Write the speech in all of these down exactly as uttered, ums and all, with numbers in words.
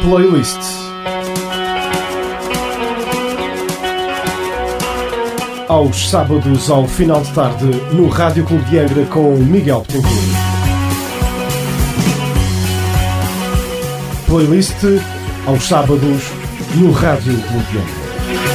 Playlist. Aos sábados, ao final de tarde, no Rádio Clube de Angra com Miguel Betancourt. Playlist aos sábados no Rádio Clube de Angra.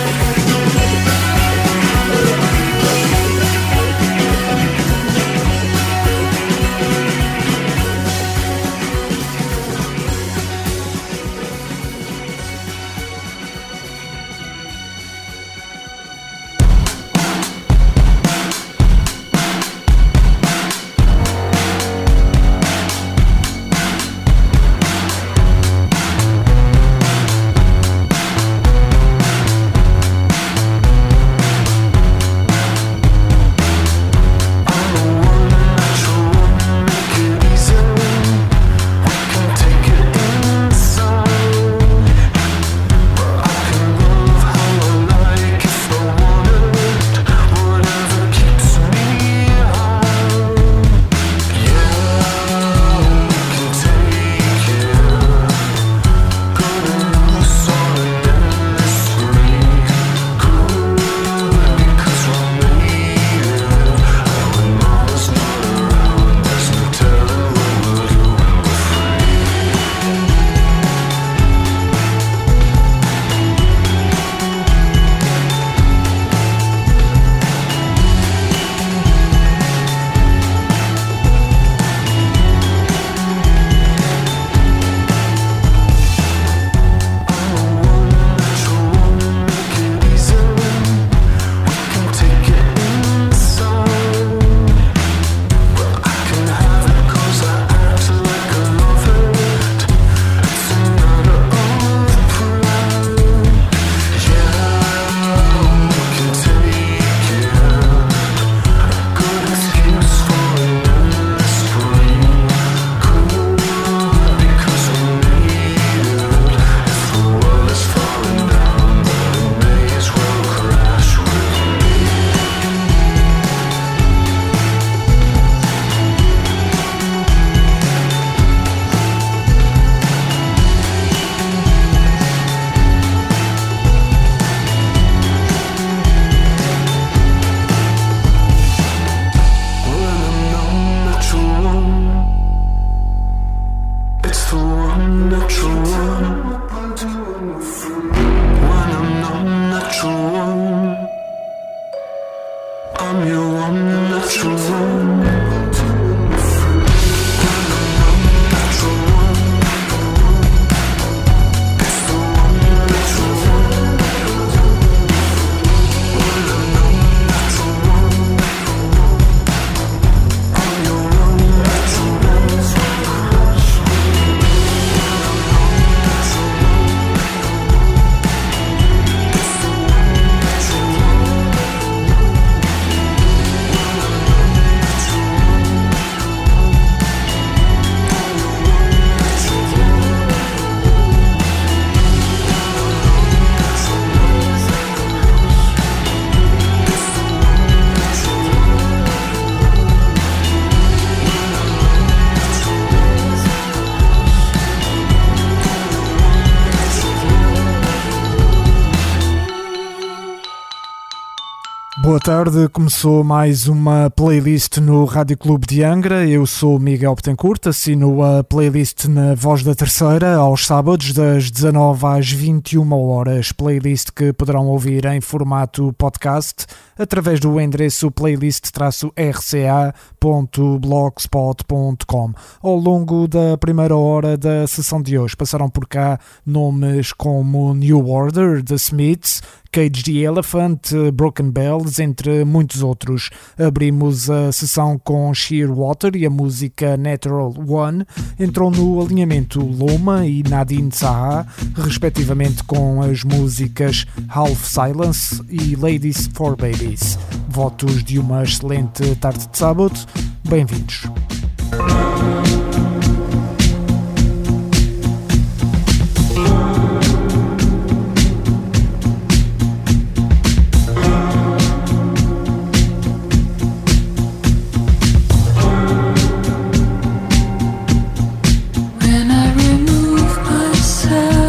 Boa tarde, começou mais uma playlist no Rádio Clube de Angra. Eu sou Miguel Betancourt, assino a playlist na Voz da Terceira aos sábados das dezanove às vinte e uma horas, playlist que poderão ouvir em formato podcast através do endereço playlist R C A ponto blogspot ponto com. Ao longo da primeira hora da sessão de hoje passaram por cá nomes como New Order, The Smiths, Cage the Elephant, Broken Bells, entre muitos outros. Abrimos a sessão com Shearwater e a música Natural One. Entrou no alinhamento Loma e Nadine Zaha, respectivamente, com as músicas Half Silence e Ladies for Babies. Votos de uma excelente tarde de sábado. Bem-vindos. When I remove myself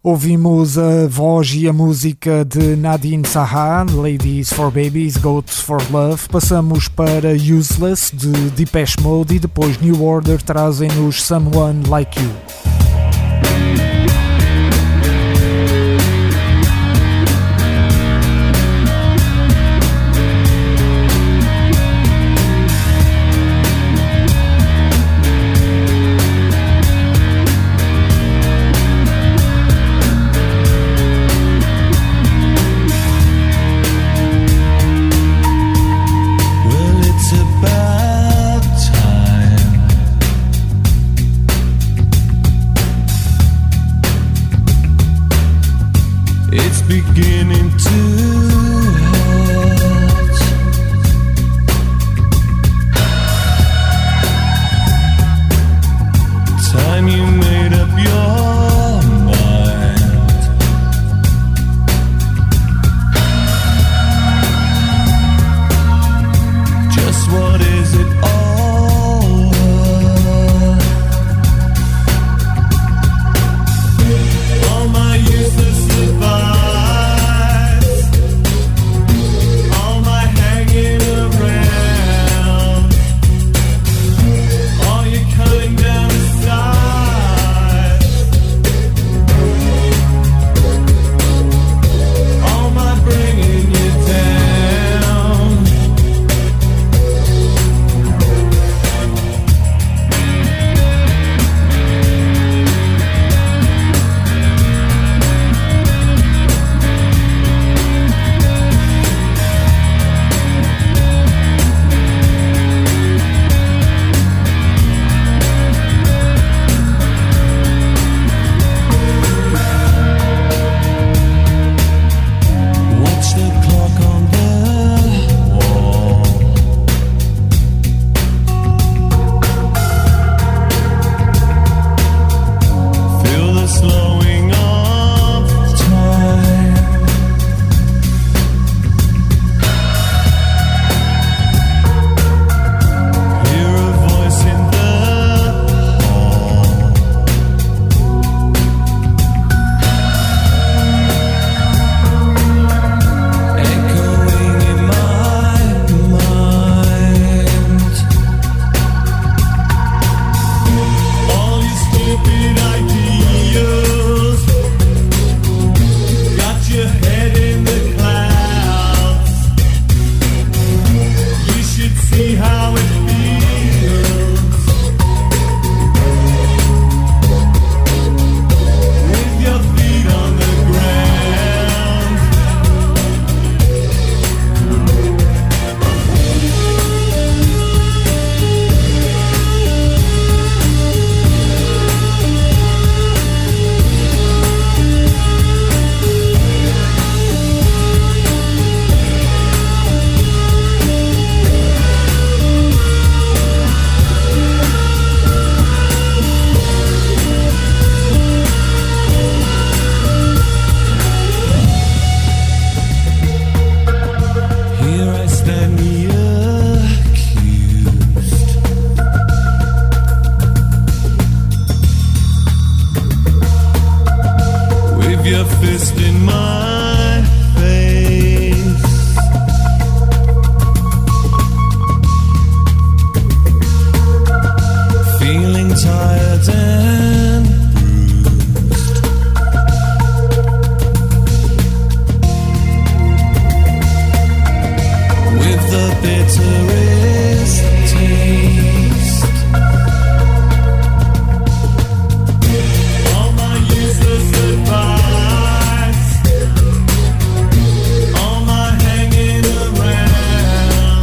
Ouvimos a voz e a música de Nadine Saha, Ladies for Babies, Goats for Love. Passamos para Useless, de Depeche Mode, e depois New Order trazem-nos Someone Like You.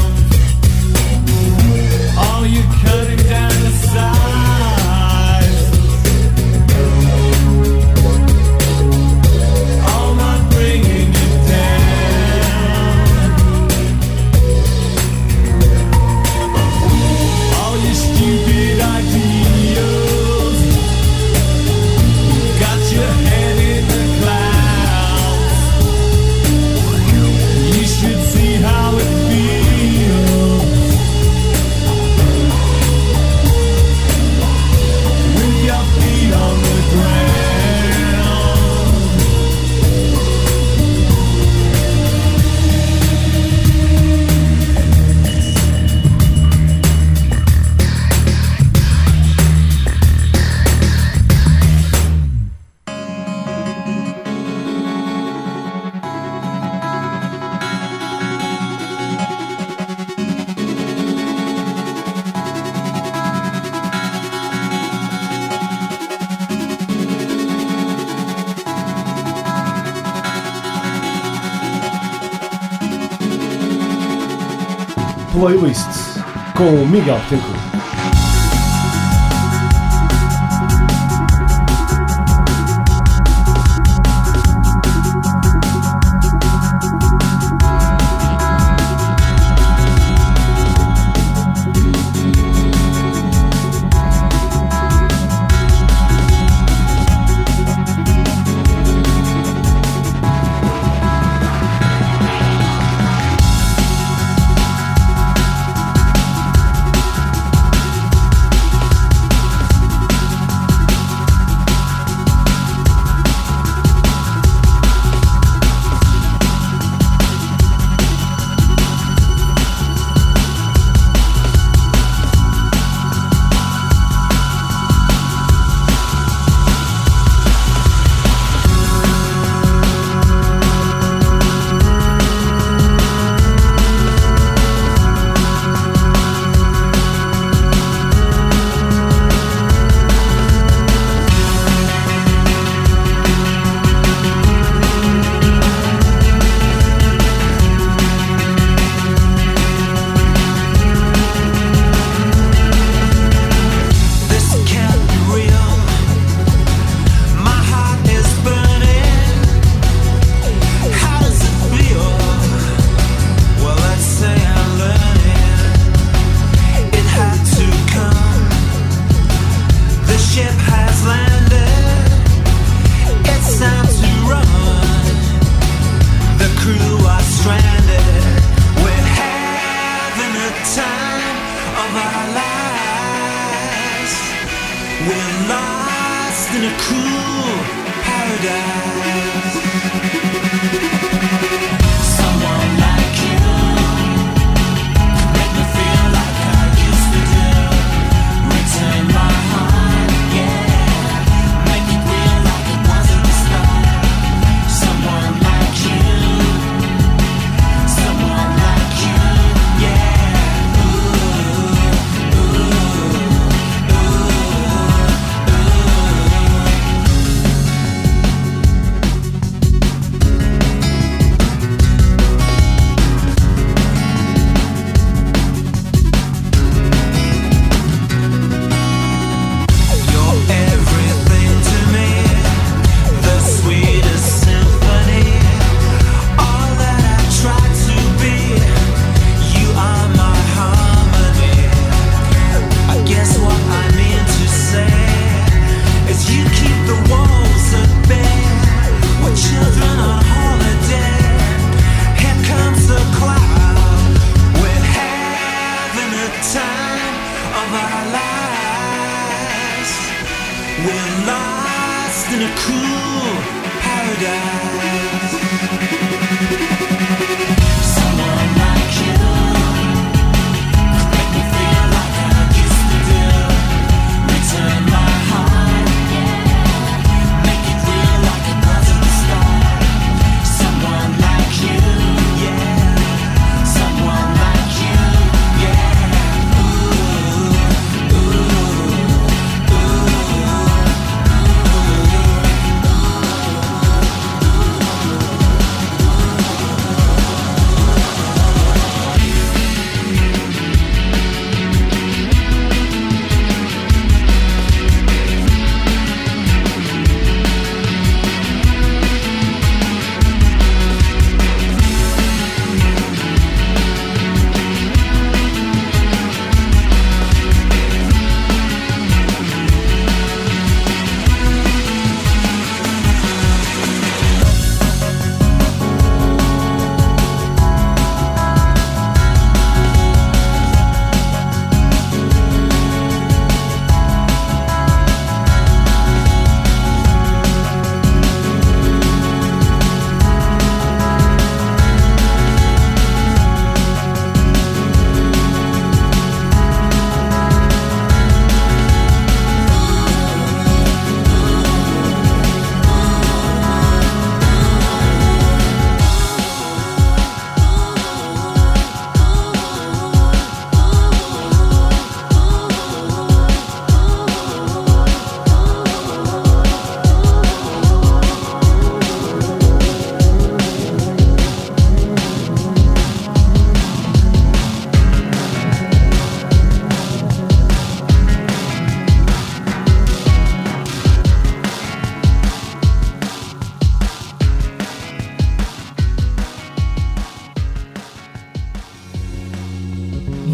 Cutting down the size Playlist com Miguel Betancourt.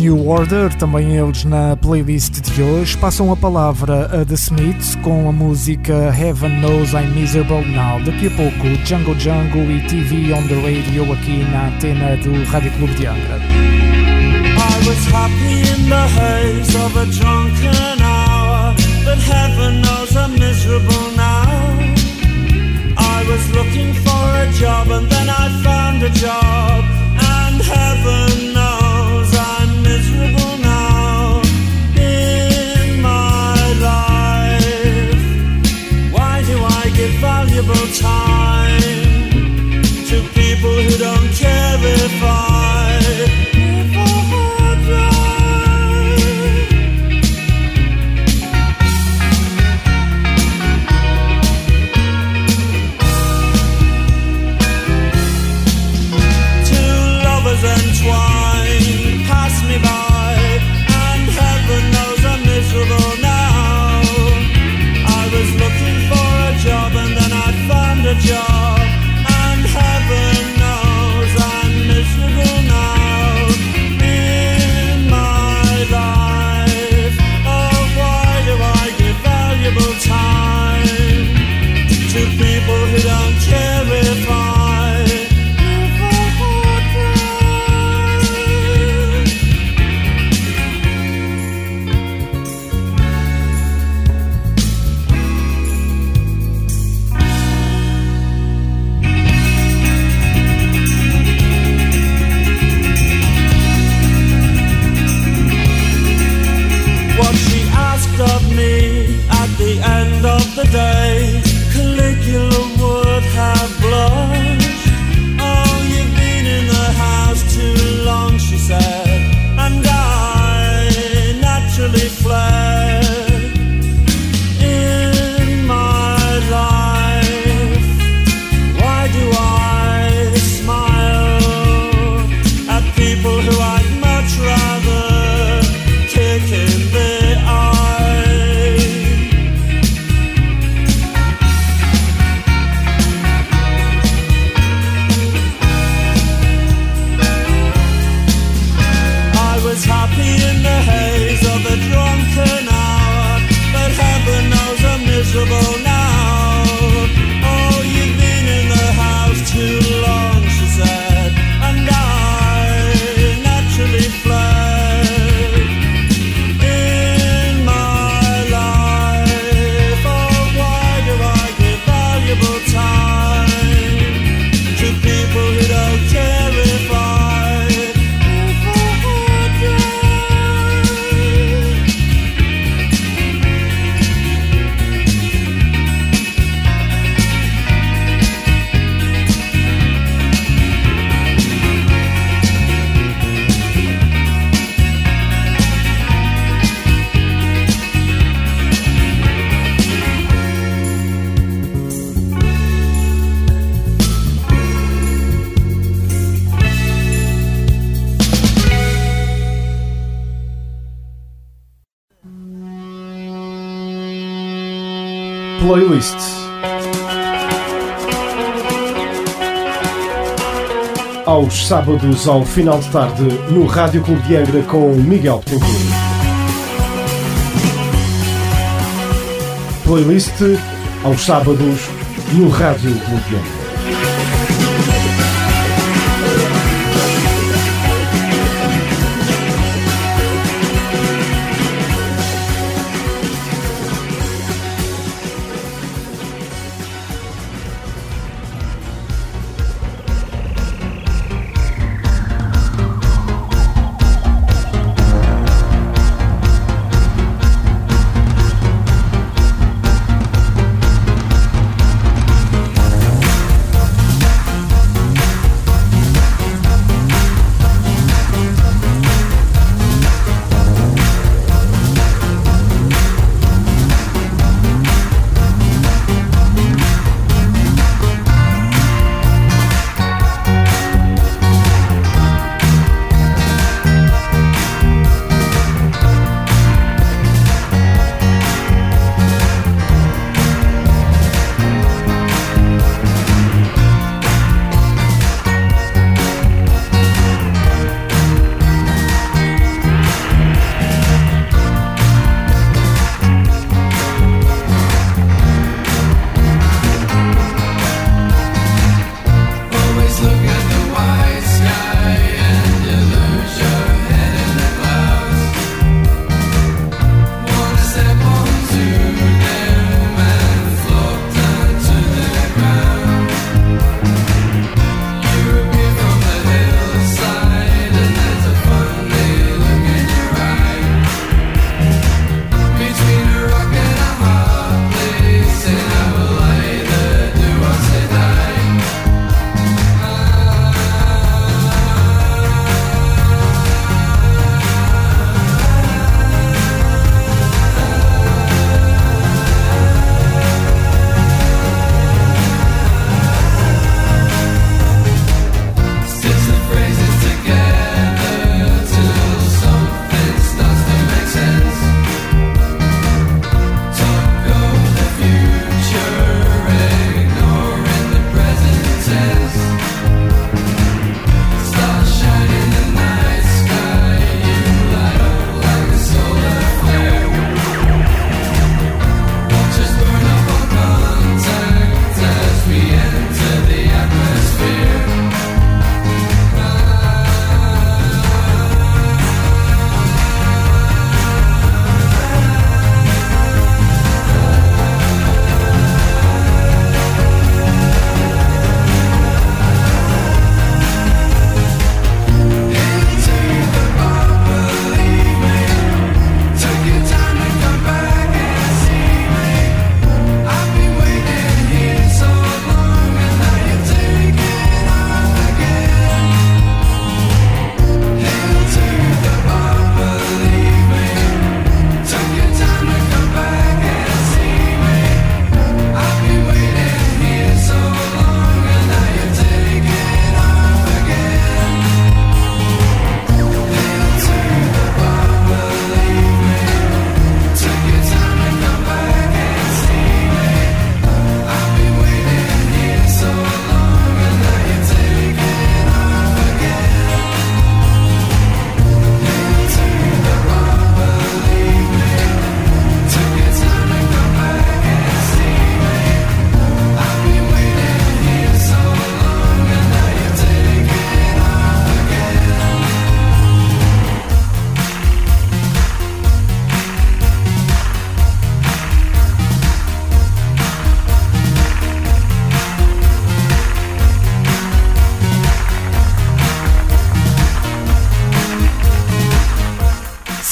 New Order, também eles na playlist de hoje. Passam a palavra a The Smiths com a música Heaven Knows I'm Miserable Now. Daqui a pouco, Django Django e T V on the Radio aqui na antena do Rádio Clube de Angra. I was happy in the haze of a drunken hour, but heaven knows I'm miserable now. I was looking for a job and then I found a job, and heaven knows I'm miserable now in my life. Why do I give valuable time to people who don't care if I, if I die? Two lovers entwined pass me by, and heaven knows I'm miserable now. I was looking for a job and then I found a job, and heaven knows I'm miserable now in my life. Oh, why do I give valuable time to people who don't care if I, if I die? What she asked of me at the end of the day, Caligula would have blushed. Oh, you've been in the house too long, she said, and I naturally fled in my life. Why do I smile at people who I'd much rather kick in the eye? I was happy in the haze of a drunken hour, but heaven knows I'm miserable now. Oh, you've been in the house too long, she said, and I naturally fled in my life. Oh, why do I give valuable time to people who don't care if I, if I die? Playlist. Aos sábados, ao final de tarde, no Rádio Clube de Angra com Miguel Betancourt. Playlist aos sábados no Rádio Clube de Angra.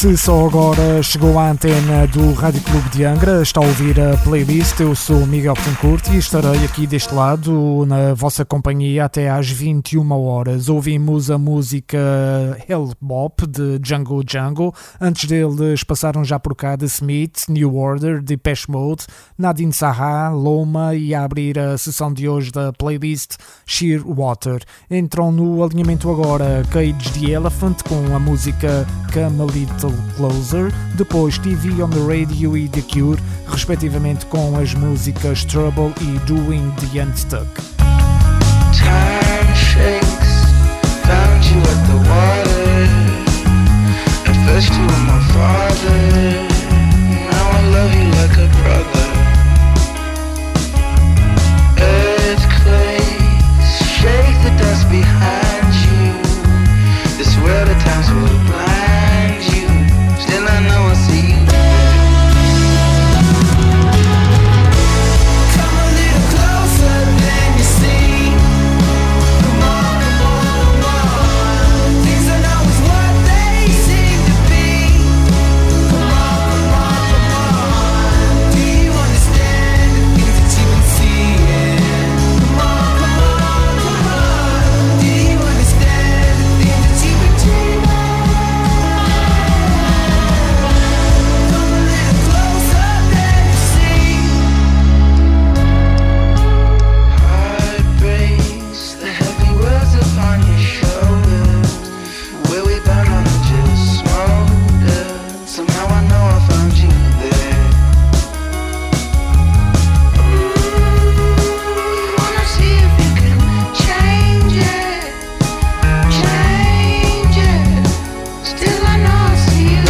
Se só agora chegou à antena do Rádio Clube de Angra, está a ouvir a playlist. Eu sou o Miguel Betancourt e estarei aqui deste lado na vossa companhia até às vinte e uma horas. Ouvimos a música Hell Bop de Django Django. Antes deles passaram já por cá The Smith, New Order, Depeche Mode, Nadine Sahar, Loma e a abrir a sessão de hoje da playlist Sheer Water. Entram no alinhamento agora Cage the Elephant com a música Come a Little Closer, depois T V on the Radio e The Cure, respectivamente com as músicas Trouble e Doing the Unstuck. Time shakes, found you at the water. At first you were my father, now I love you like a brother. Earthquakes, shake the dust behind you. This world at times will blind you, still I know I see you. Come a little closer than you see. Come on, come on, come on. Things are not always what they seem to be. Come on, come on, come on. Do you understand the things that you've been seeing? Come on, come on, come on. Do you understand the things that you've been dreaming? Come a little closer than you see. Heart breaks, the heavy words upon your shoulders. Where we burn on and just smolder. Somehow I know I found you there. Ooh, wanna see if you can change it, change it. Still I know I see you.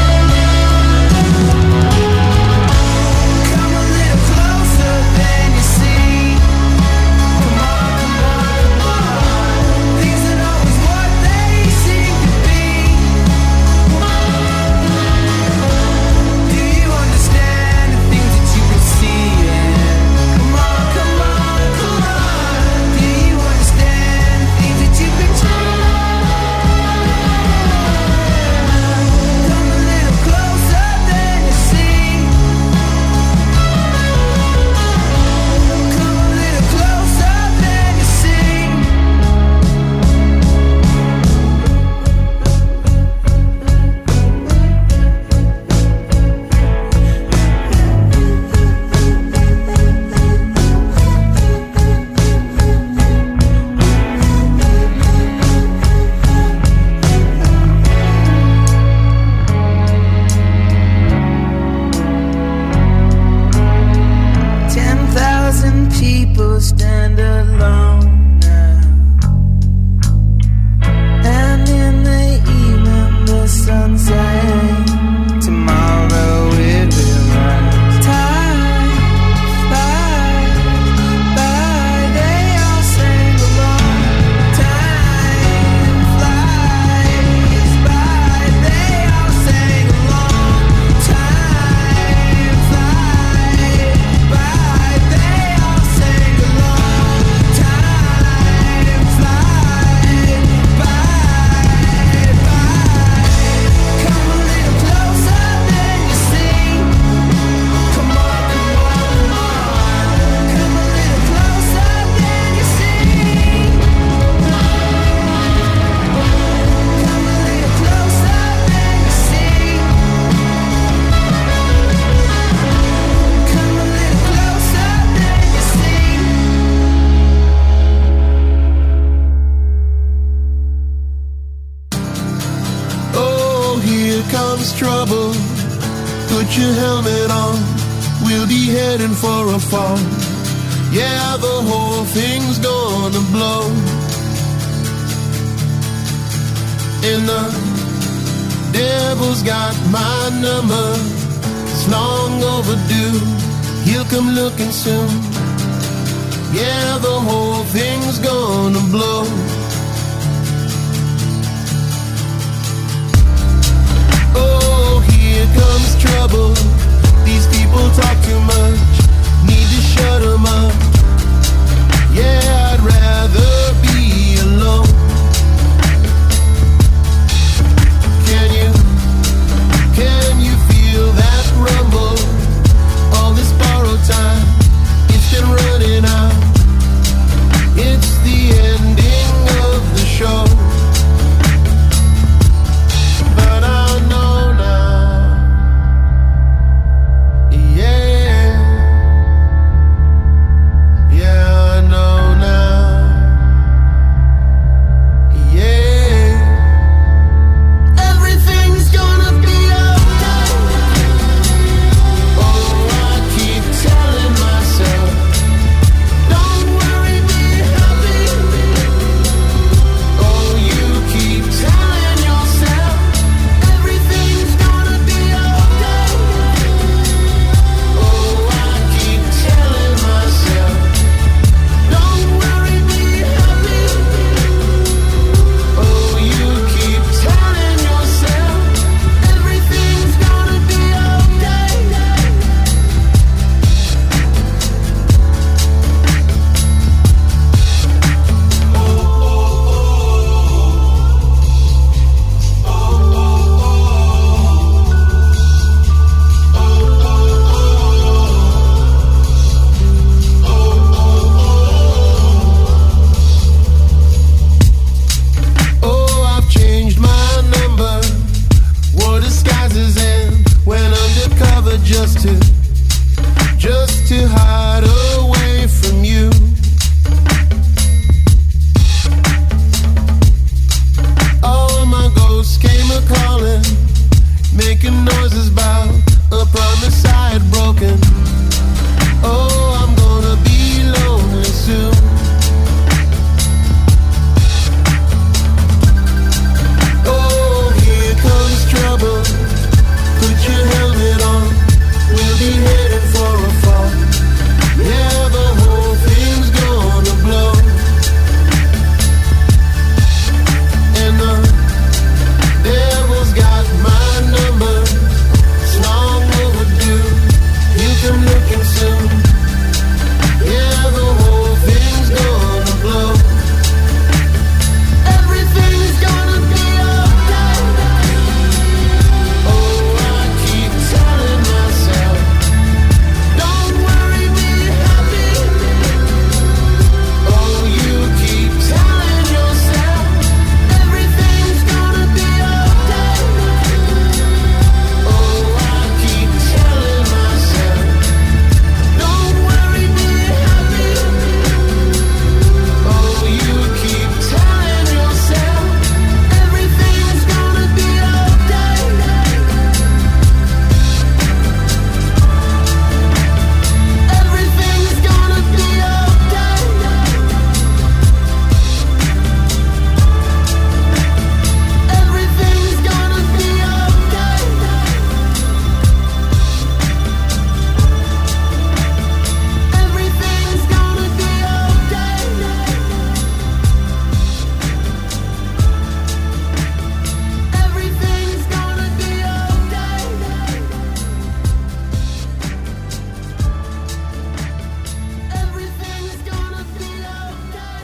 Come a little closer than you see. Come on, come on, come on. Things are not always what they seem to be. Do you understand the things that you've been seeing? Come on, come on, come on. Do you understand the things that you've been dreaming? Come a little closer than you see. Come a little closer than you see. Ten thousand people stand alone now, and in the evening the sun sets. Tomorrow it will rise. Time flies by, they all sing along. Time flies by, they all sing along. Time flies by, they all sing along. Time flies by, by. Come a little closer than you see. Come on, come on, come on. Come a little closer than you see. Come a little closer than you see. Come a little closer than you see. Oh, here comes trouble. Put your helmet on. We'll be heading for a fall. Yeah, the whole thing's gonna blow. And the devil's got my number. It's long overdue. He'll come looking soon. Yeah, the whole thing's gonna blow. Oh, here comes trouble. These people talk too much. Need to shut them up. Yeah, I'd rather be alone. Can you just to hide away from you. All my ghosts came a-calling, making noises about a promise I had broken. Oh, I'm gonna be lonely soon. Oh, here comes trouble. Put your helmet on. We'll be heading for a fall. Yeah, the whole thing's gonna blow. And the devil's got my number. It's long overdue. You come looking soon. Yeah, the whole thing's gonna blow. Everything's gonna be okay. Oh, I keep telling myself, don't worry, be happy. Oh, you keep telling yourself, everything's gonna be okay. Oh, I keep telling myself, don't worry, be happy. Oh, you keep telling yourself, everything's gonna be okay. Everything's gonna be okay. Everything's gonna be okay. Everything's gonna be okay. Everything's gonna be okay. Everything's gonna be okay.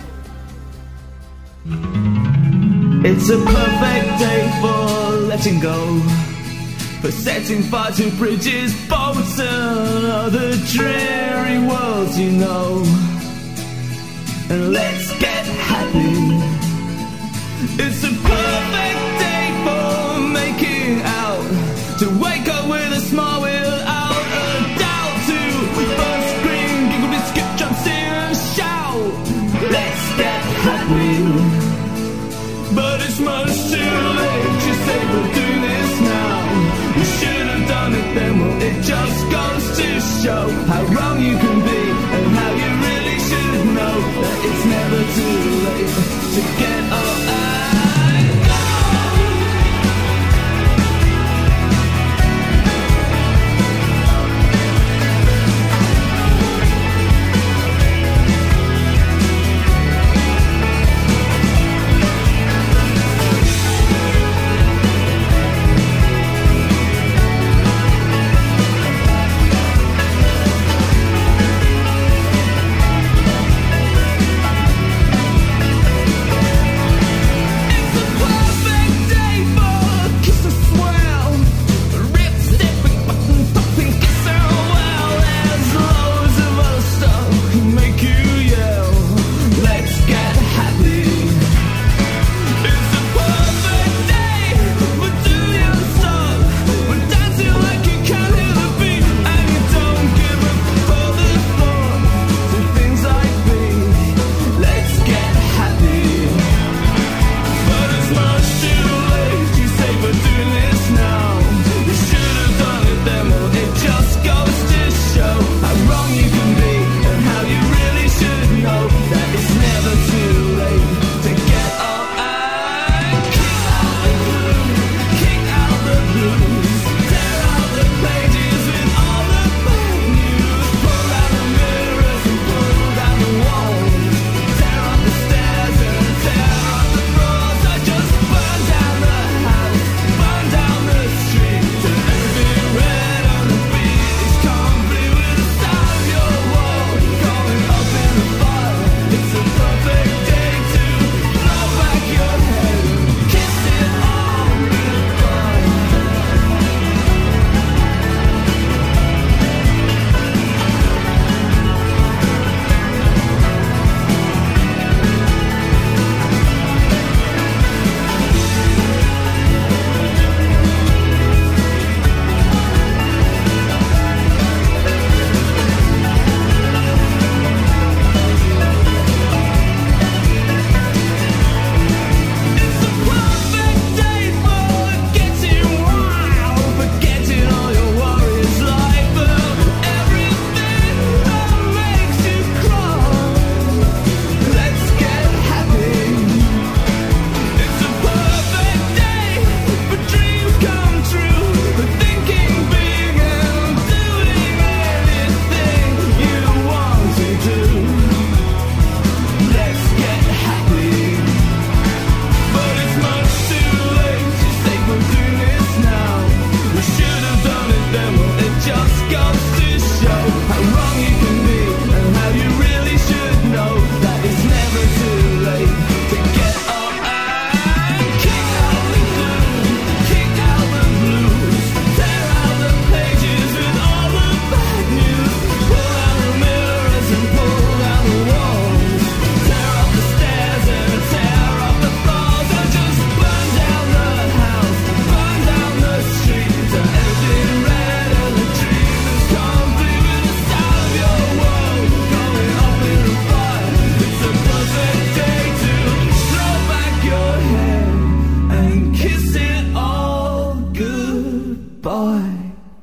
It's a perfect day for letting go, for setting fire to bridges, boats and other dreary worlds you know. And let's get happy. It's a perfect day for making out, to wake up with a smile without a doubt, to first scream, giggle, be skip, jump, sing and shout. Let's get happy. But it's much too late. You say we'll do this now. You should have done it then. Well, it just goes to show how wrong you can be, and how you really should know that it's never too late to get up and go.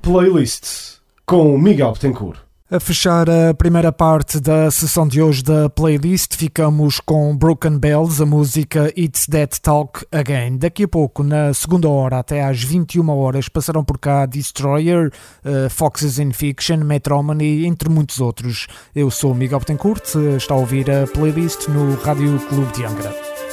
Playlist com Miguel Betancourt. A fechar a primeira parte da sessão de hoje da playlist, ficamos com Broken Bells, a música It's That Talk Again. Daqui a pouco, na segunda hora, até às vinte e uma horas, passarão por cá Destroyer, uh, Foxes in Fiction, Metromany, entre muitos outros. Eu sou Miguel Betancourt, está a ouvir a playlist no Rádio Clube de Angra.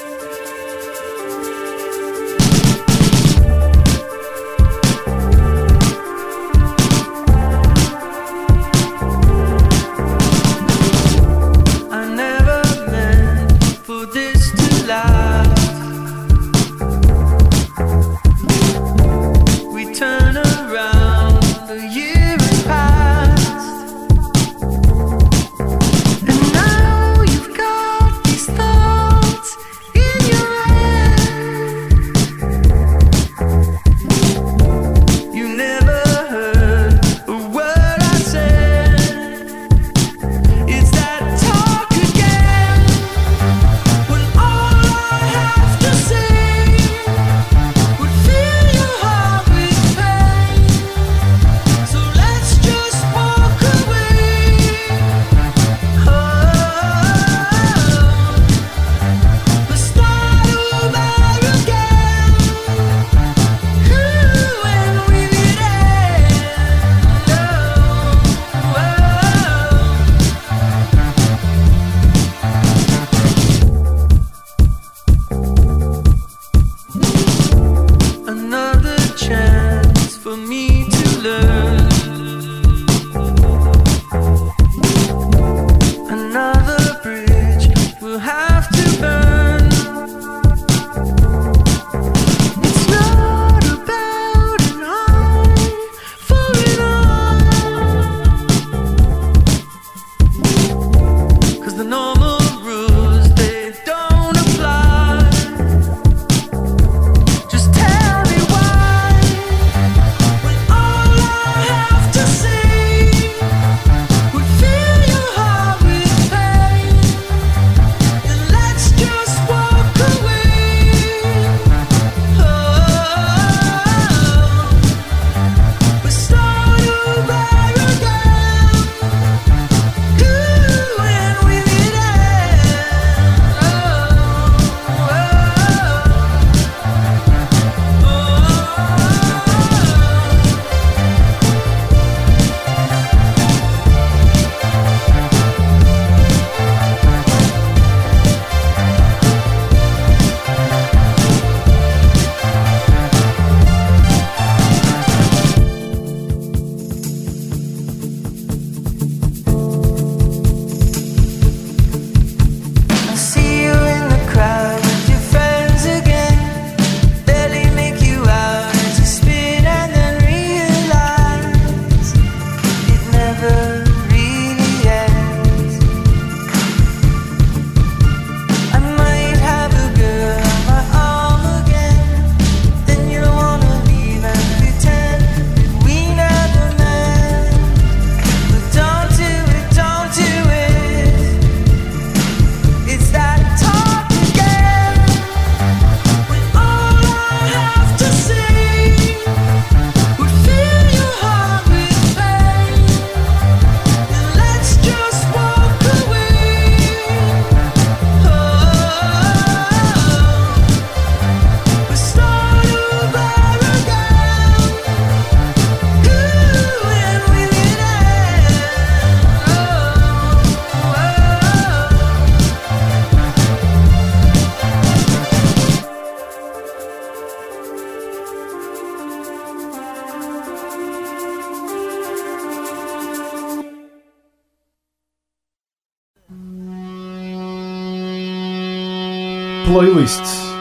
Playlist.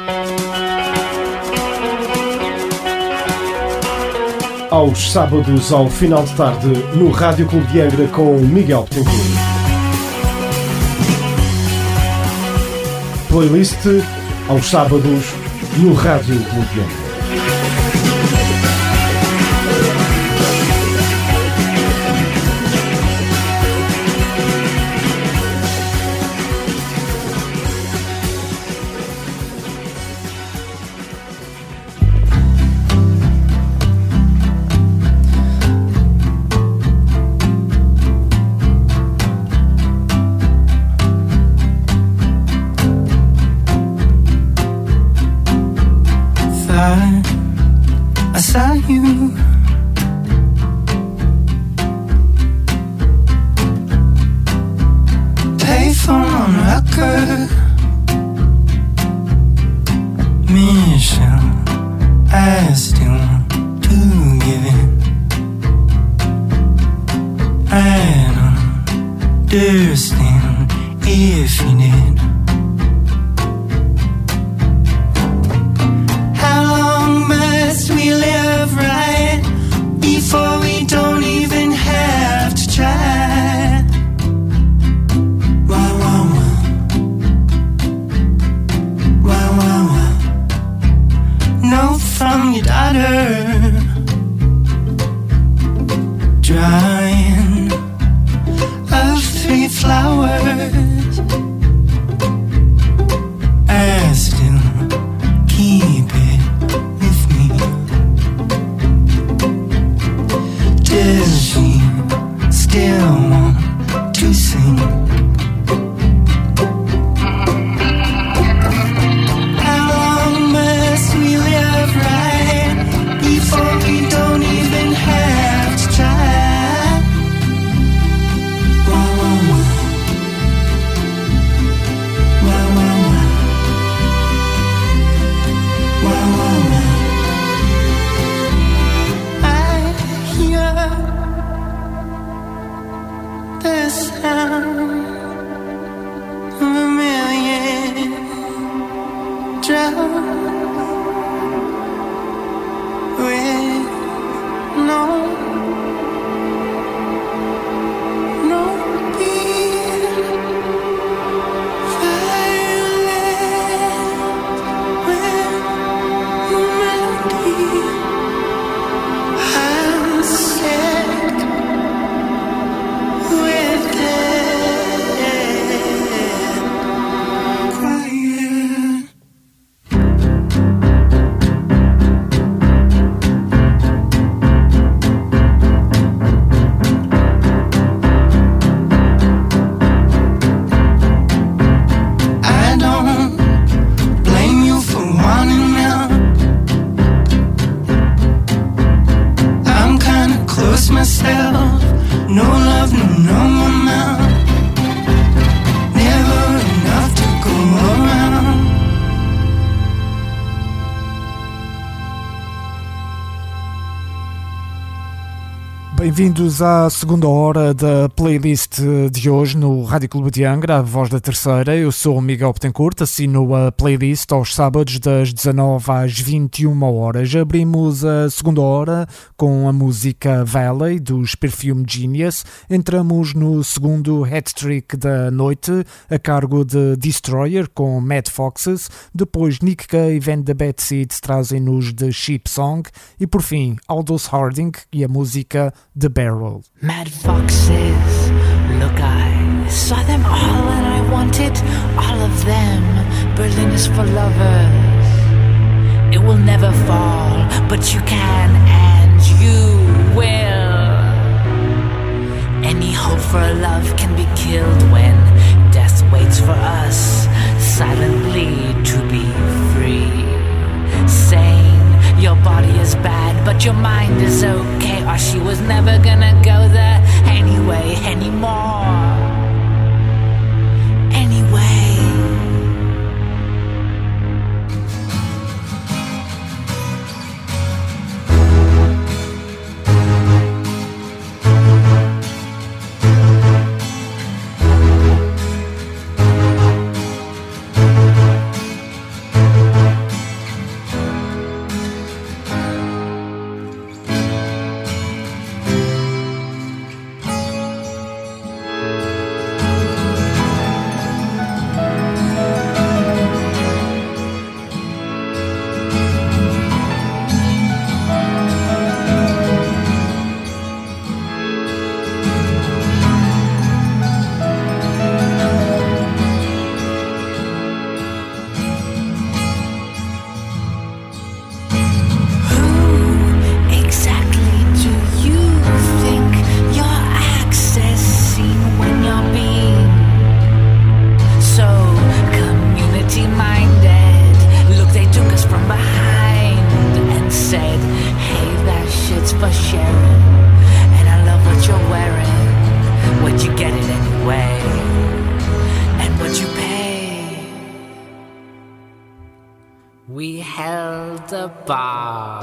Aos sábados, ao final de tarde, no Rádio Clube de Angra com Miguel Betancourt. Playlist aos sábados no Rádio Clube de Angra. sucker. Mission, I still want to give in. I don't understand if you did. How long must we live right before we don't even have to try? Wah, wah, wah. Wah, wah, wah. Note from your daughter, drawing of three flowers. I still keep it with me. Does she still want to sing? How long must we live right before we don't even have to try? Wah, wah, wah. Wah, wah, wah. Wah, wah, wah. I hear the sound of a million drums with no, no beat, violent with no melody. I'm sick with it, quiet. I don't blame you for wanting out. I'm kinda close myself. No love, no, no amount. Never enough to go around. Bem-vindos à segunda hora da playlist de hoje no Rádio Clube de Angra, a voz da terceira. Eu sou o Miguel Betancourt, assino a playlist aos sábados das dezanove às vinte e uma horas. Abrimos a segunda hora com a música Valley dos Perfume Genius. Entramos no segundo hat-trick da noite, a cargo de Destroyer com Mad Foxes. Depois Nick Cave and the Bad Seeds trazem-nos The Sheep Song. E por fim, Aldous Harding e a música The Barrel. Mad foxes, look, I saw them all and I wanted all of them. Berlin is for lovers, it will never fall, but you can and you will. Any hope for love can be killed when death waits for us silently to be free. Sane, your body is bad, but your mind is okay, or she was never gonna go there anyway, anymore. Anyway. the bar.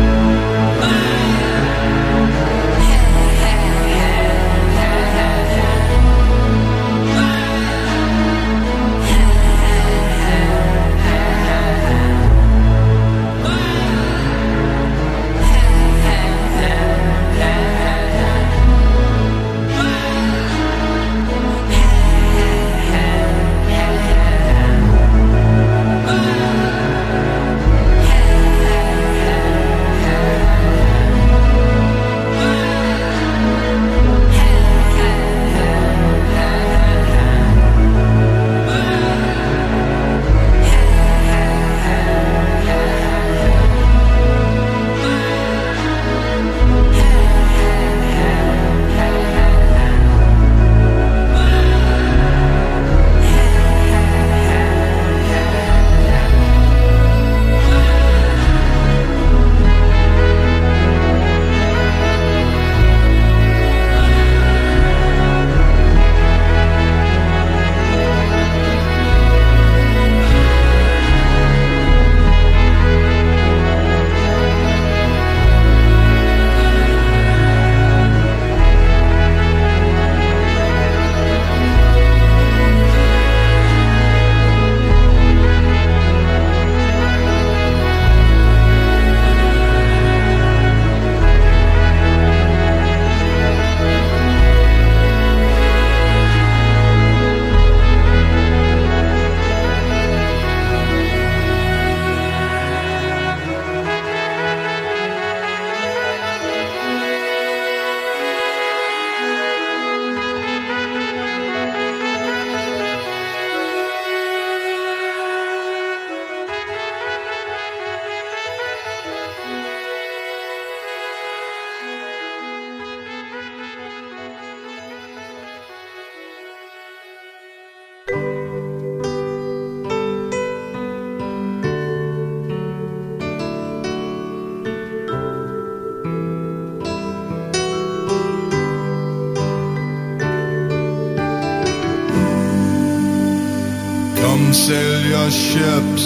Come sail your ships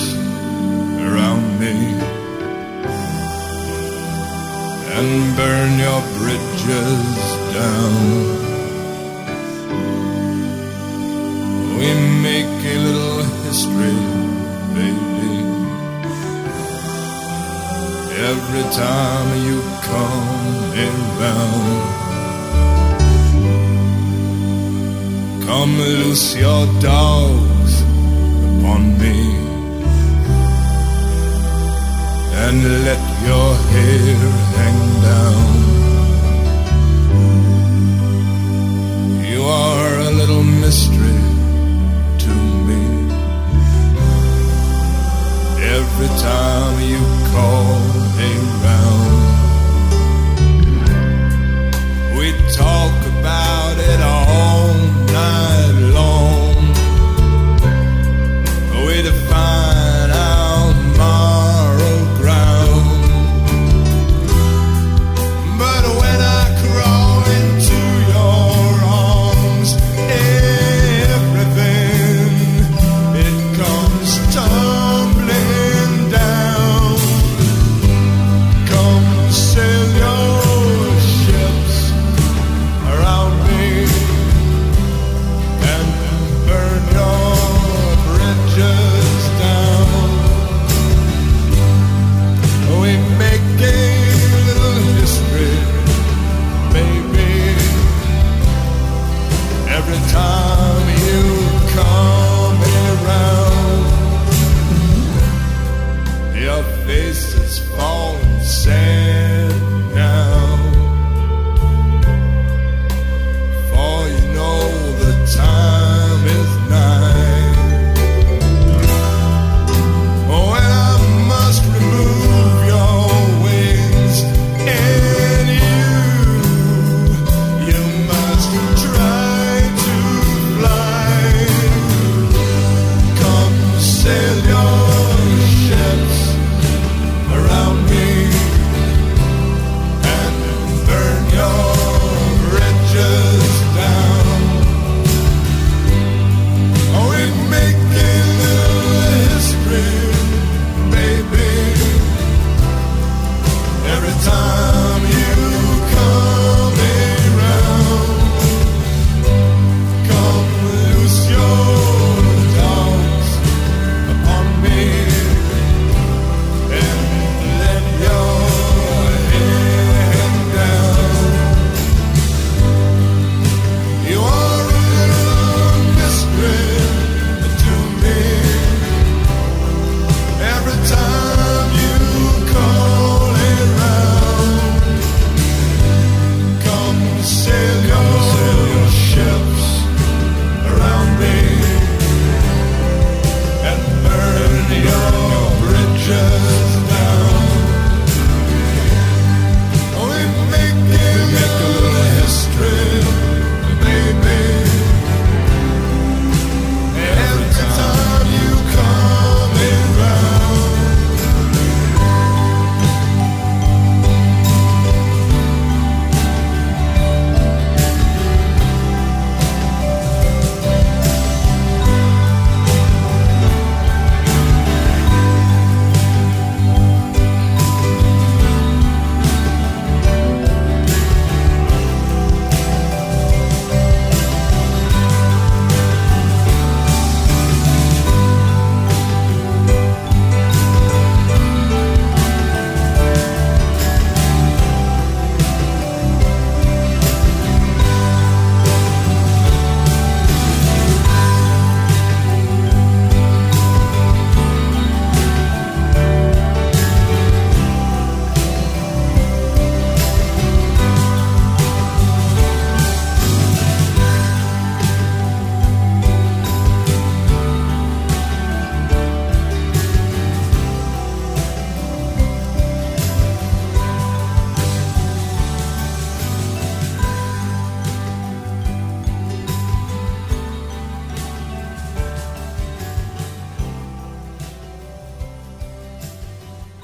around me and burn your bridges down. We make a little history, baby, every time you come around. Come loose your dogs upon me and let your hair hang down. You are a little mystery to me. Every time you call around, we talk about it all night long. We define our moral ground, but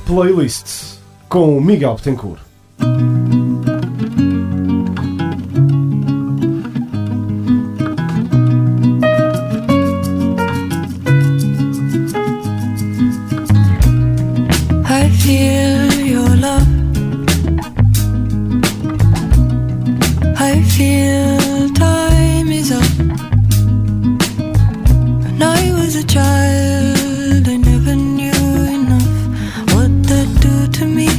Playlist com Miguel Betancourt. I feel your love. I feel time is up. When I was a child, I never knew enough what that do to me.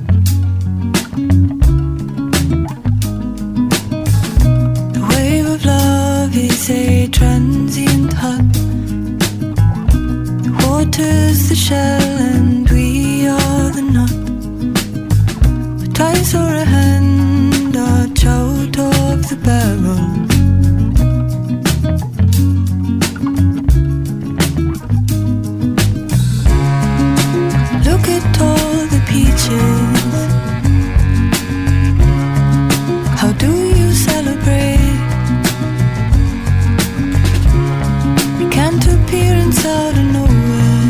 The wave of love is a transient hug. The water's the shell and we are the nut. But I saw a hand dodge out of the barrel. Look at all the peaches. How do you celebrate? It can't appearance out of nowhere.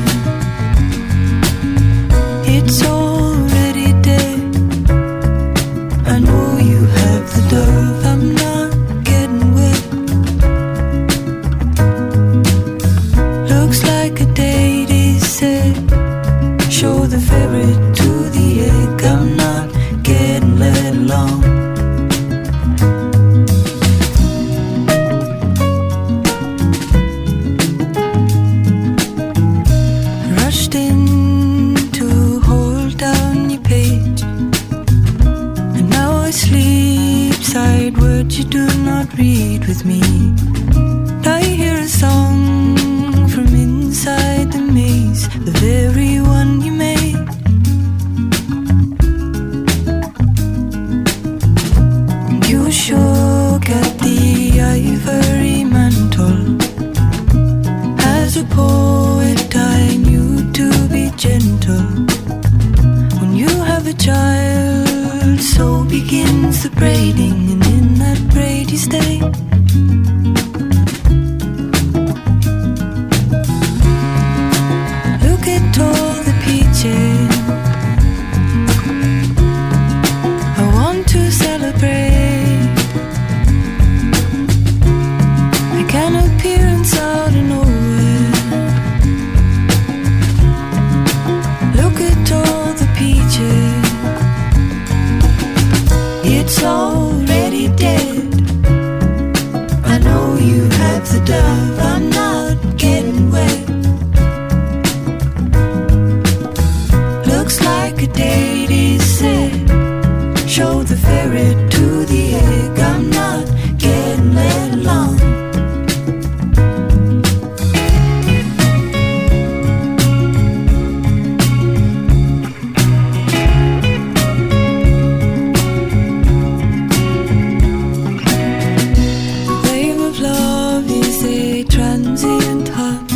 It's already dead. I know you have the dove. I'm not getting wet. Looks like a date is set. Show the ferret to the egg. I'm not getting let along. Rushed in to hold down your page, and now I sleep side words you do not read with me. I hear a song from inside the maze, the very one you made. You shook at the ivory mantle. As a poet I knew to be gentle. When you have a child, so begins the braiding, and in that braid you stay. Look at all the peaches. I want to celebrate. I can appearance out of nowhere. Look at all the peaches. It's already dead. I know you have the dove. I'm not getting wet. Looks like a date is set. Show the ferret to the egg. I'm not getting let along. The wave of love is a transient hut.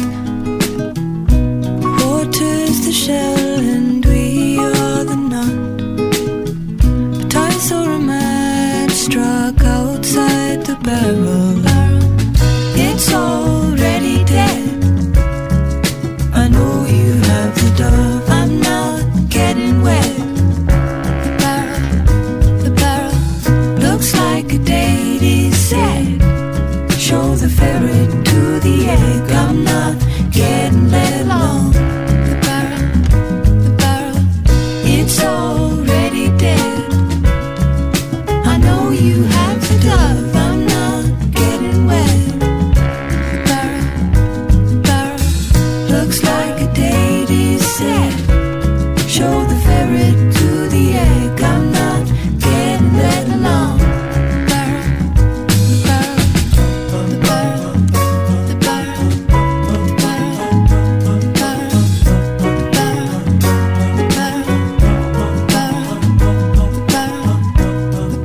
Water's the shell and we are the nut. But I saw a match struck outside the barrel. It's already dead. I know you have the dove. I'm not getting wet. The barrel, the barrel looks like a date is set. Show the ferret to the egg. I'm not getting let along. The barrel, the barrel, it's already dead. I know you have the dove. I'm not getting wet. The barrel, the barrel looks like a date is set. Show the ferret to the egg. I'm not getting let along. The barrel, the barrel, the barrel, the barrel, the barrel, the barrel, the barrel, the barrel, the barrel, the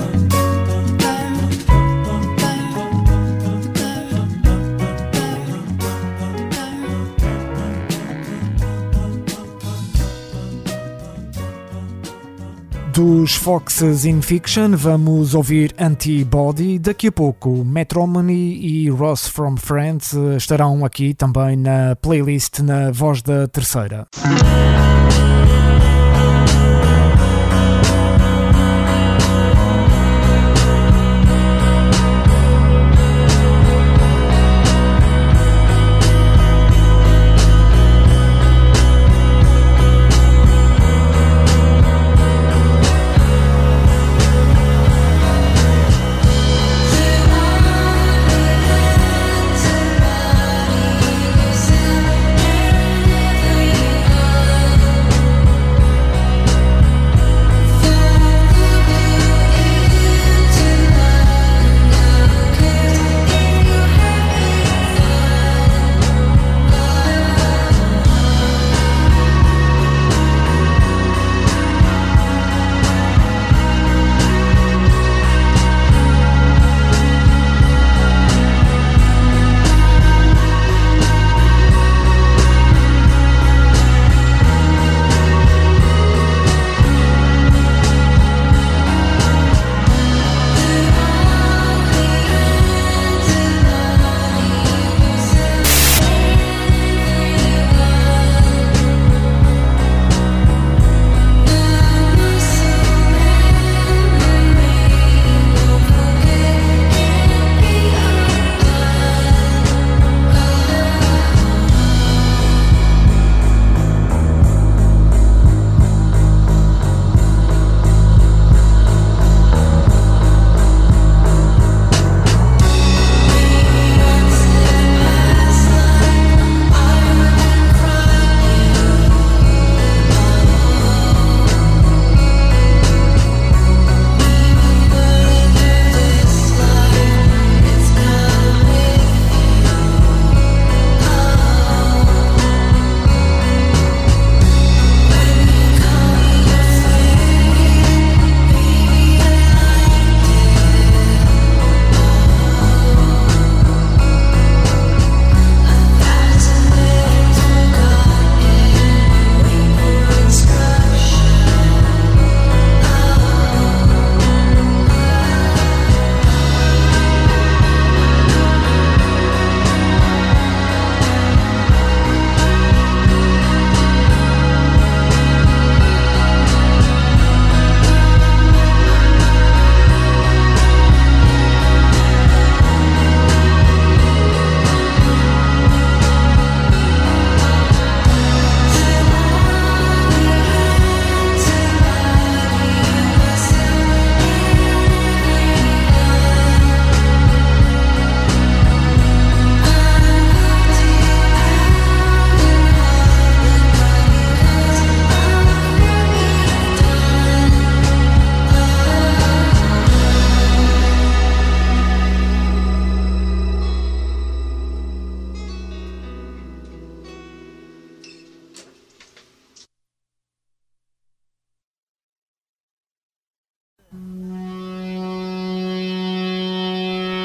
Dos Foxes in Fiction vamos ouvir Antibody. Daqui a pouco Metromany e Ross from Friends estarão aqui também na playlist na Voz da Terceira.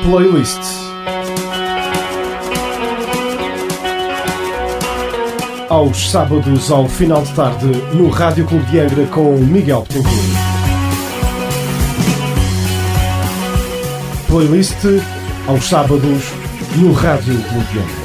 Playlist. Aos sábados, ao final de tarde, no Rádio Clube de Angra com Miguel Betancourt. Playlist aos sábados no Rádio Clube de Angra.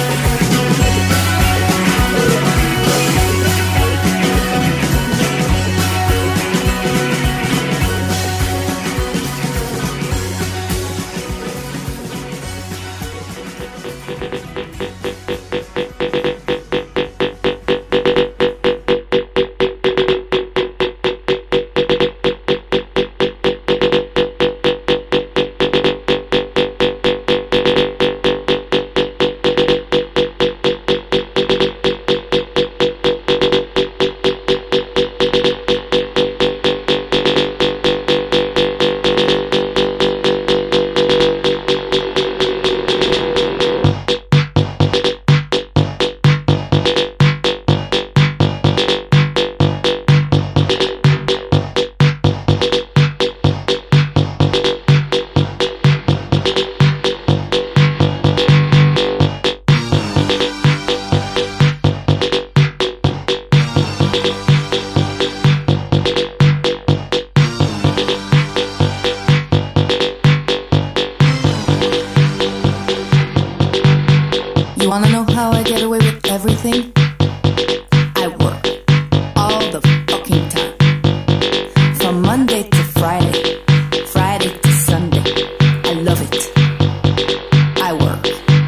You wanna know how I get away with everything? I work all the fucking time. From Monday to Friday, Friday to Sunday. I love it. I work.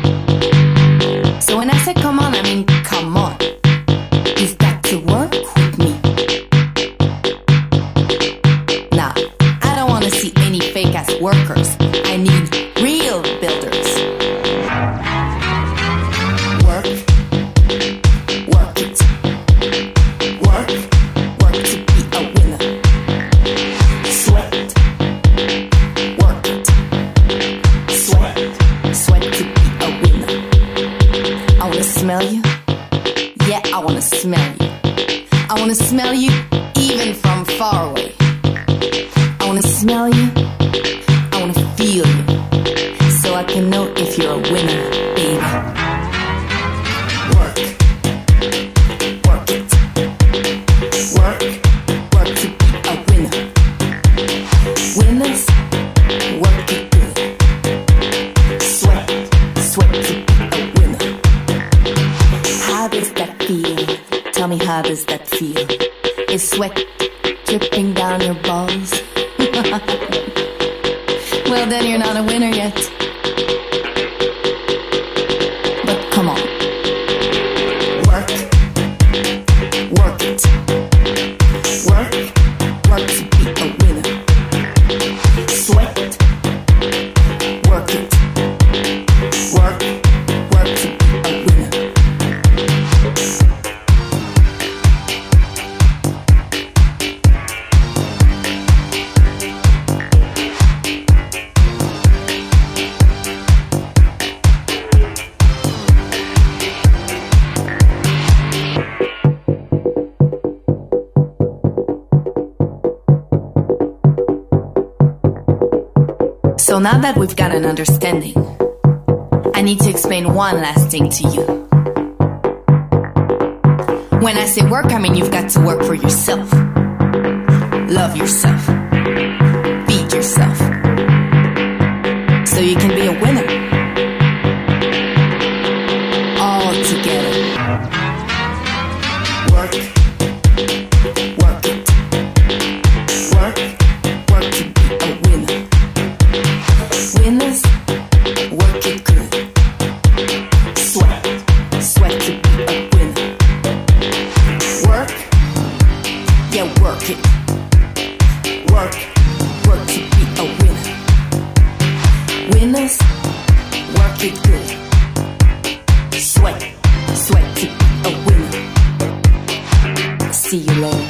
So when I say come on, I mean come on. You've got to work with me. Nah, I don't wanna see any fake ass workers. I need real builders. Smell you? Yeah, I wanna smell you. I wanna smell you even from far away. I wanna smell you. I wanna feel you. So I can know if you're a winner, baby. Work. Work it. Work. Work to be a winner. Winners, work it good. Sweat. Sweat to be a winner. How does that feel? Tell me, how does that feel? Is sweat dripping down your balls? Well, then you're not a winner yet. But come on. Work. Work it. Work. Work to be a winner. Sweat. Work it. Work. Work to be a winner. So now that we've got an understanding, I need to explain one last thing to you. When I say work, I mean you've got to work for yourself. Love yourself. Feed yourself. So you can be a winner. All together. Work. Work it. Work. Work to be a winner. Winners, work it good. Sweat, sweat to be a winner. Work, yeah, work it. Work, work to be a winner. Winners, work it good. Sweat, sweat to be a winner. See you later.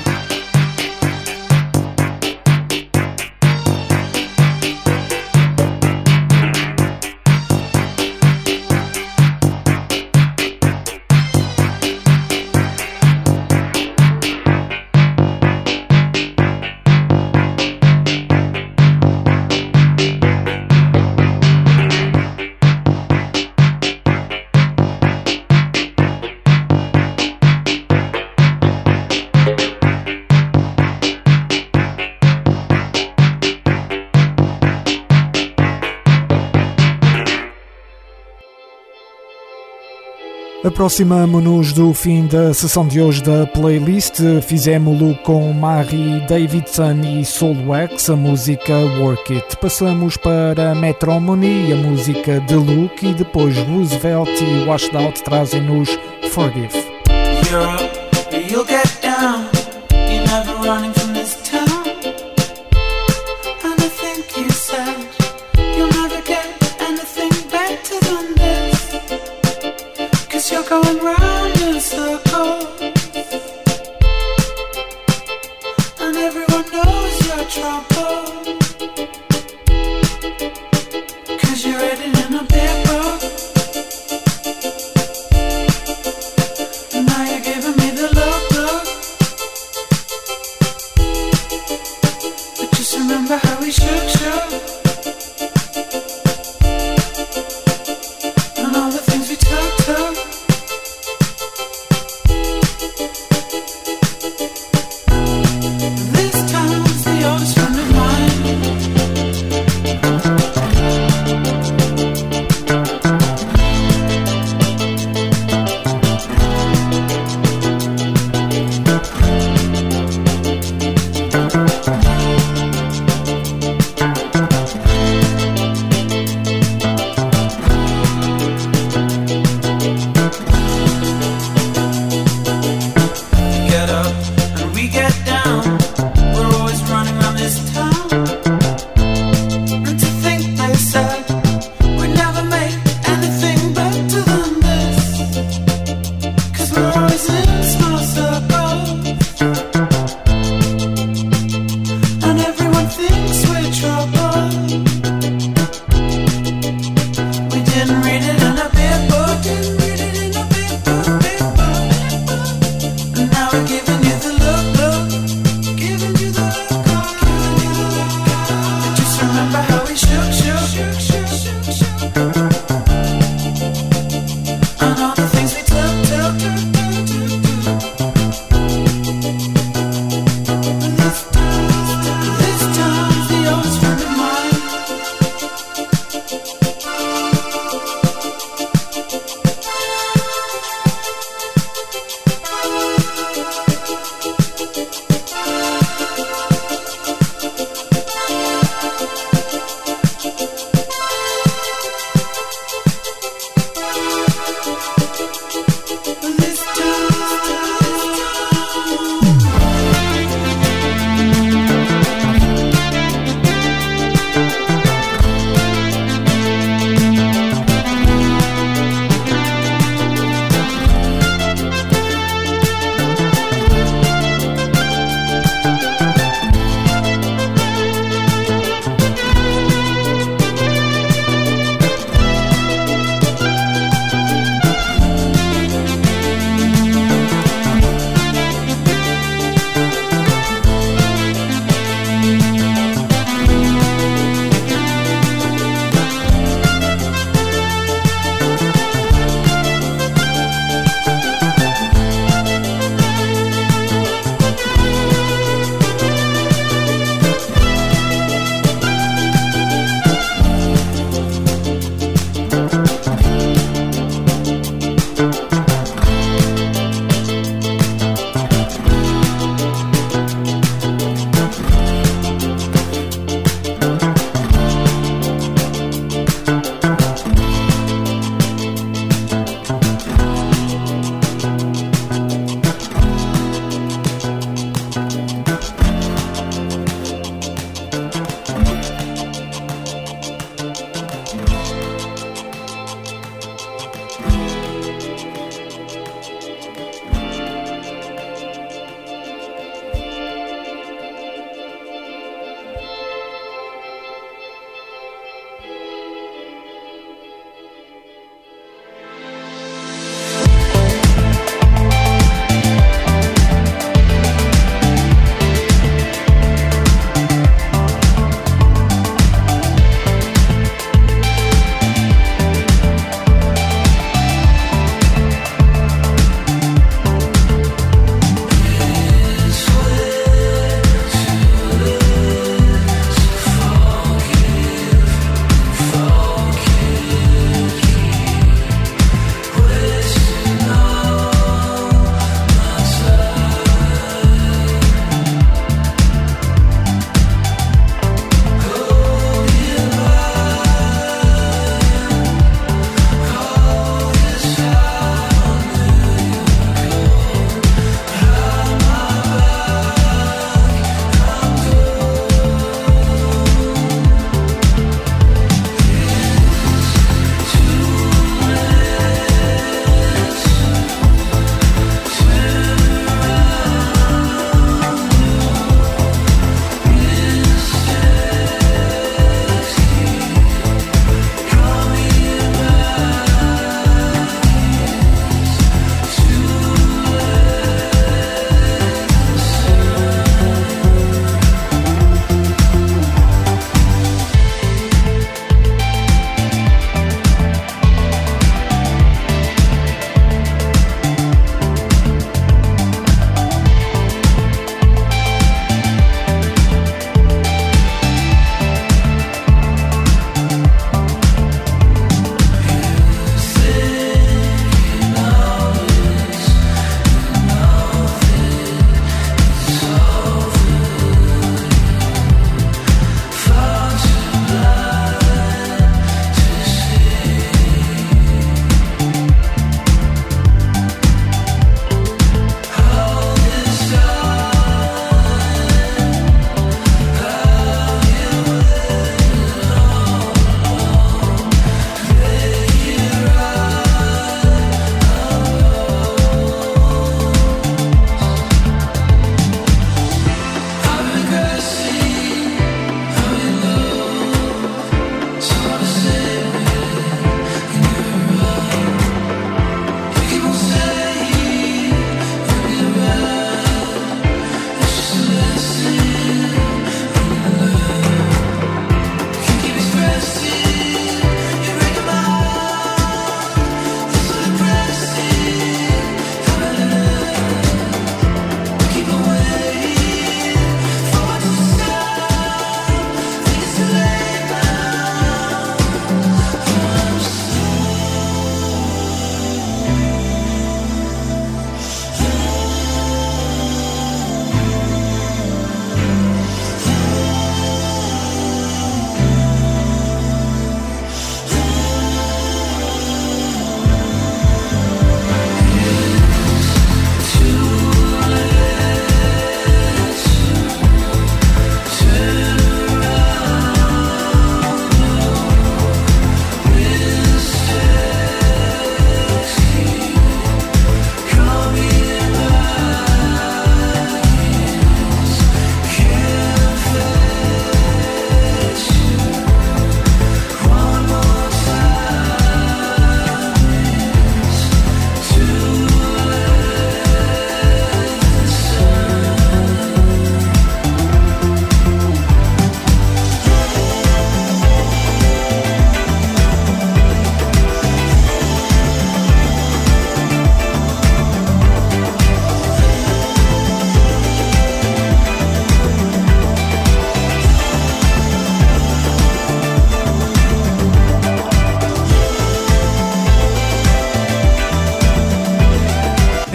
Aproximamo-nos do fim da sessão de hoje da playlist. Fizemo-lo com Marie Davidson e Soulwax, a música Work It. Passamos para Metromony, a música The Look, e depois Roosevelt e Washed Out trazem-nos Forgive. Europe, you'll get down. You're never running from this town. And I think you said you'll never get anything better than this. Cause you're going round in circles. And everyone knows your trouble. Cause you're written in a big book. And now you're giving me the look, look.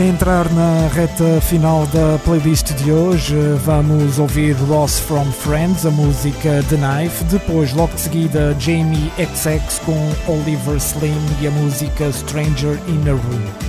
entrar na reta final da playlist de hoje, vamos ouvir Ross from Friends, a música The Knife, depois logo de seguida Jamie X X com Oliver Slim e a música Stranger in a Room.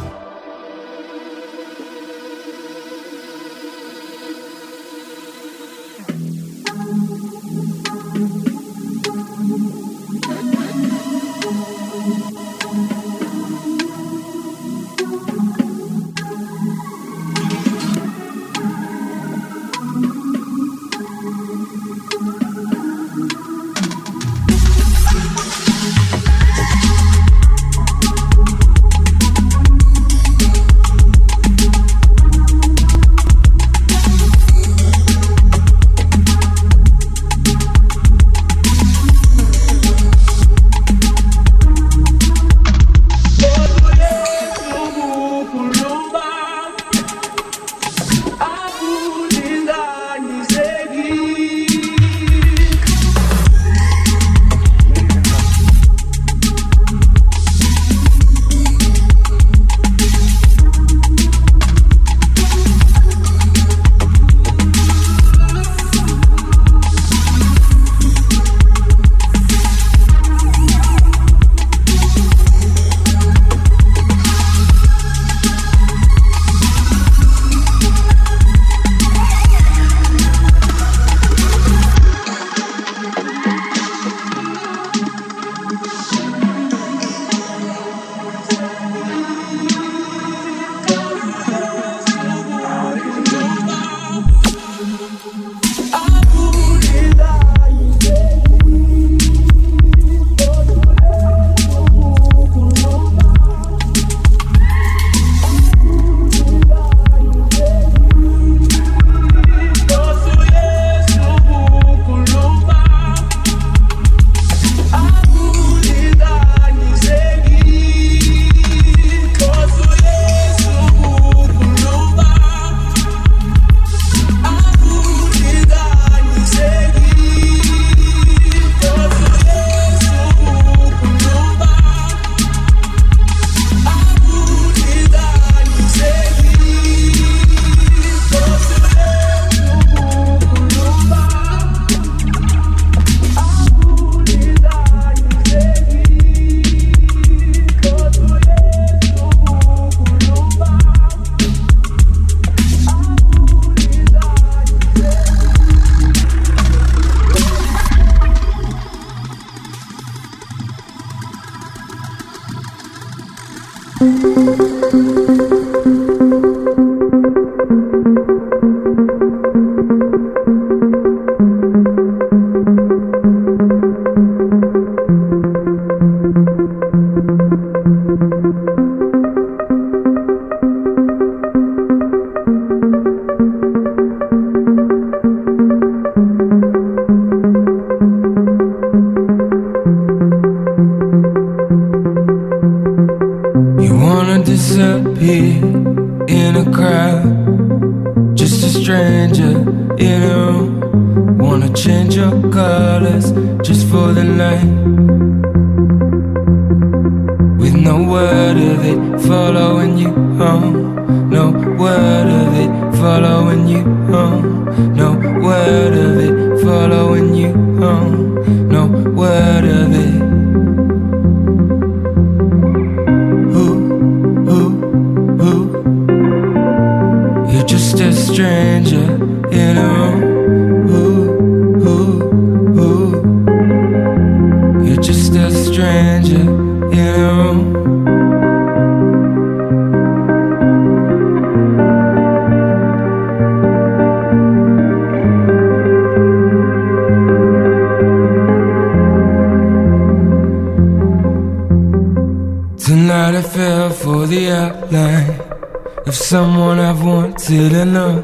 Someone I've wanted to know.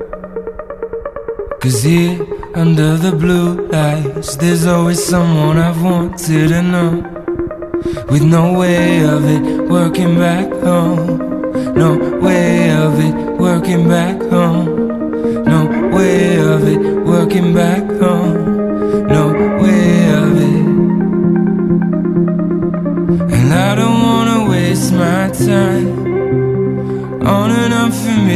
Cause here under the blue lights, there's always someone I've wanted to know. With no way of it working back home. No way of it working back home. No way of it working back home. No way of it. And I don't wanna waste my time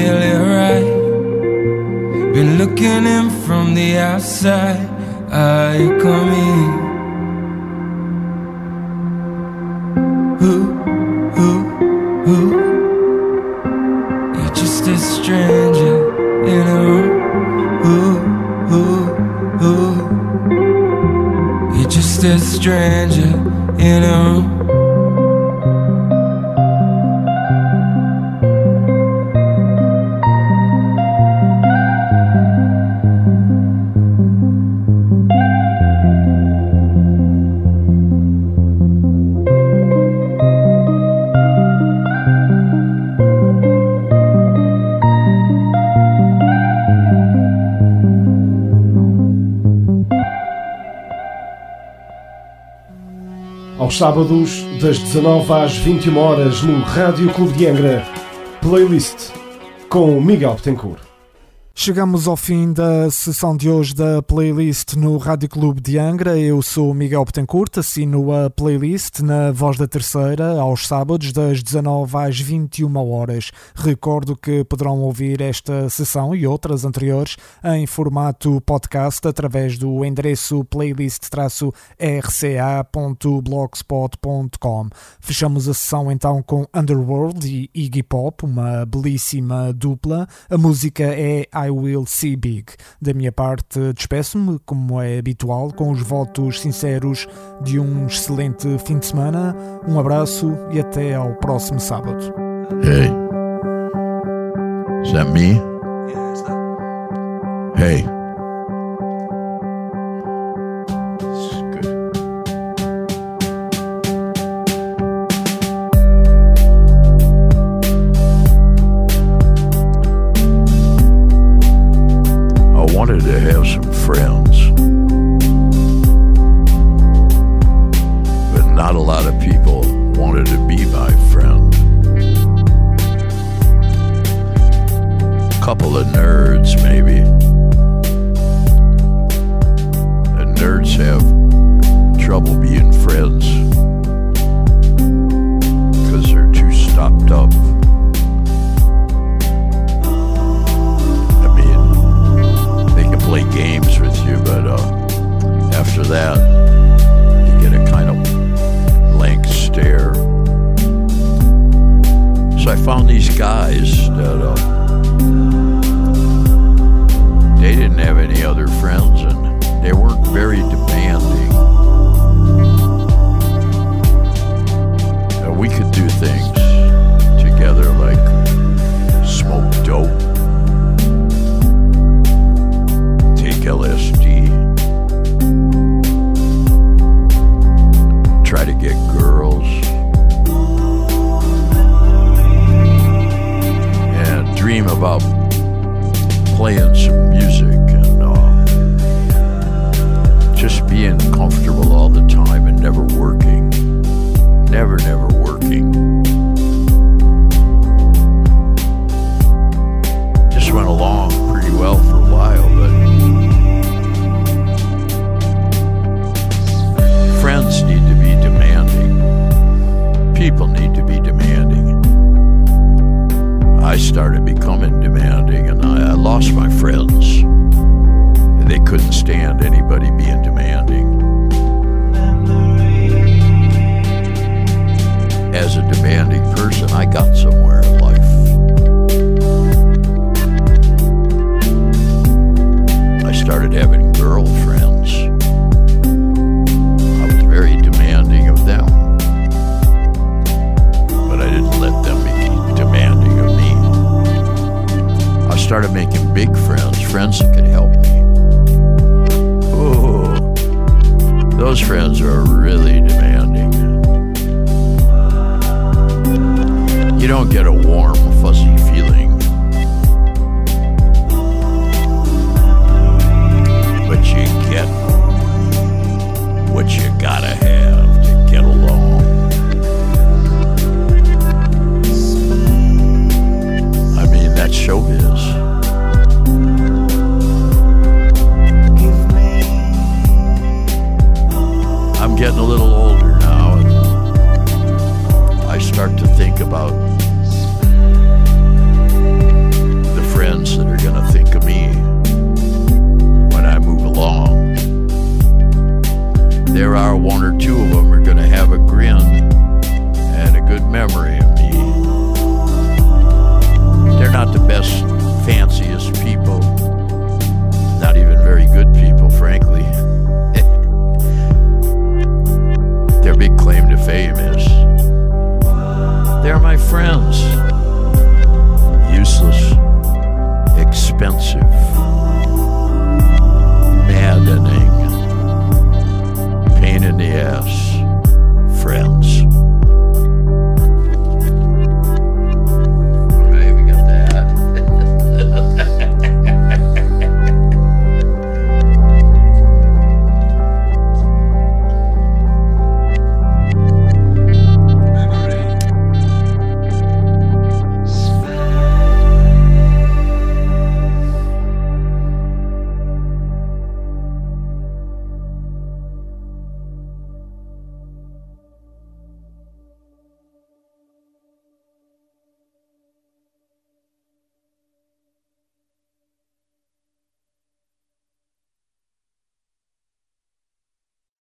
really right. Been looking in from the outside. Are you coming? Who, who, who? You're just a stranger in a room. Who, who, who? You're just a stranger in a room. Aos sábados, das dezanove às vinte e uma horas, no Rádio Clube de Angra, Playlist com Miguel Betancourt. Chegamos ao fim da sessão de hoje da Playlist no Rádio Clube de Angra. Eu sou Miguel Betancourt, assino a Playlist na Voz da Terceira, aos sábados, das dezanove às vinte e uma horas. Recordo que poderão ouvir esta sessão e outras anteriores em formato podcast através do endereço playlist r c a ponto blogspot ponto com. Fechamos a sessão então com Underworld e Iggy Pop, uma belíssima dupla. A música é I Will See Big. Da minha parte, despeço-me, como é habitual, com os votos sinceros de um excelente fim de semana. Um abraço e até ao próximo sábado. Hey. Is that me? Yeah, it's that. Hey. Wanted to have some friends, but not a lot of people wanted to be my friend. A couple of nerds, maybe. And nerds have trouble being friends because they're too stopped up. Play games with you, but uh, after that you get a kind of blank stare. So I found these guys that uh, they didn't have any other friends and they weren't very demanding. And we could do things together like smoke dope, L S D, try to get girls, and dream about playing some music and uh, just being comfortable all the time and never working, never, never working. Just went along pretty well for a while, but friends need to be demanding. People need to be demanding. I started becoming demanding and I, I lost my friends. And they couldn't stand anybody being demanding. As a demanding person, I got somewhere in life. I started having girlfriends. Very demanding of them, but I didn't let them be demanding of me. I started making big friends, friends that could help me. Oh, those friends are really demanding. You don't get a warm, fuzzy feeling, but you get what you gotta have to get along. I mean, that's showbiz. I'm getting a little older now, and I start to think about friends.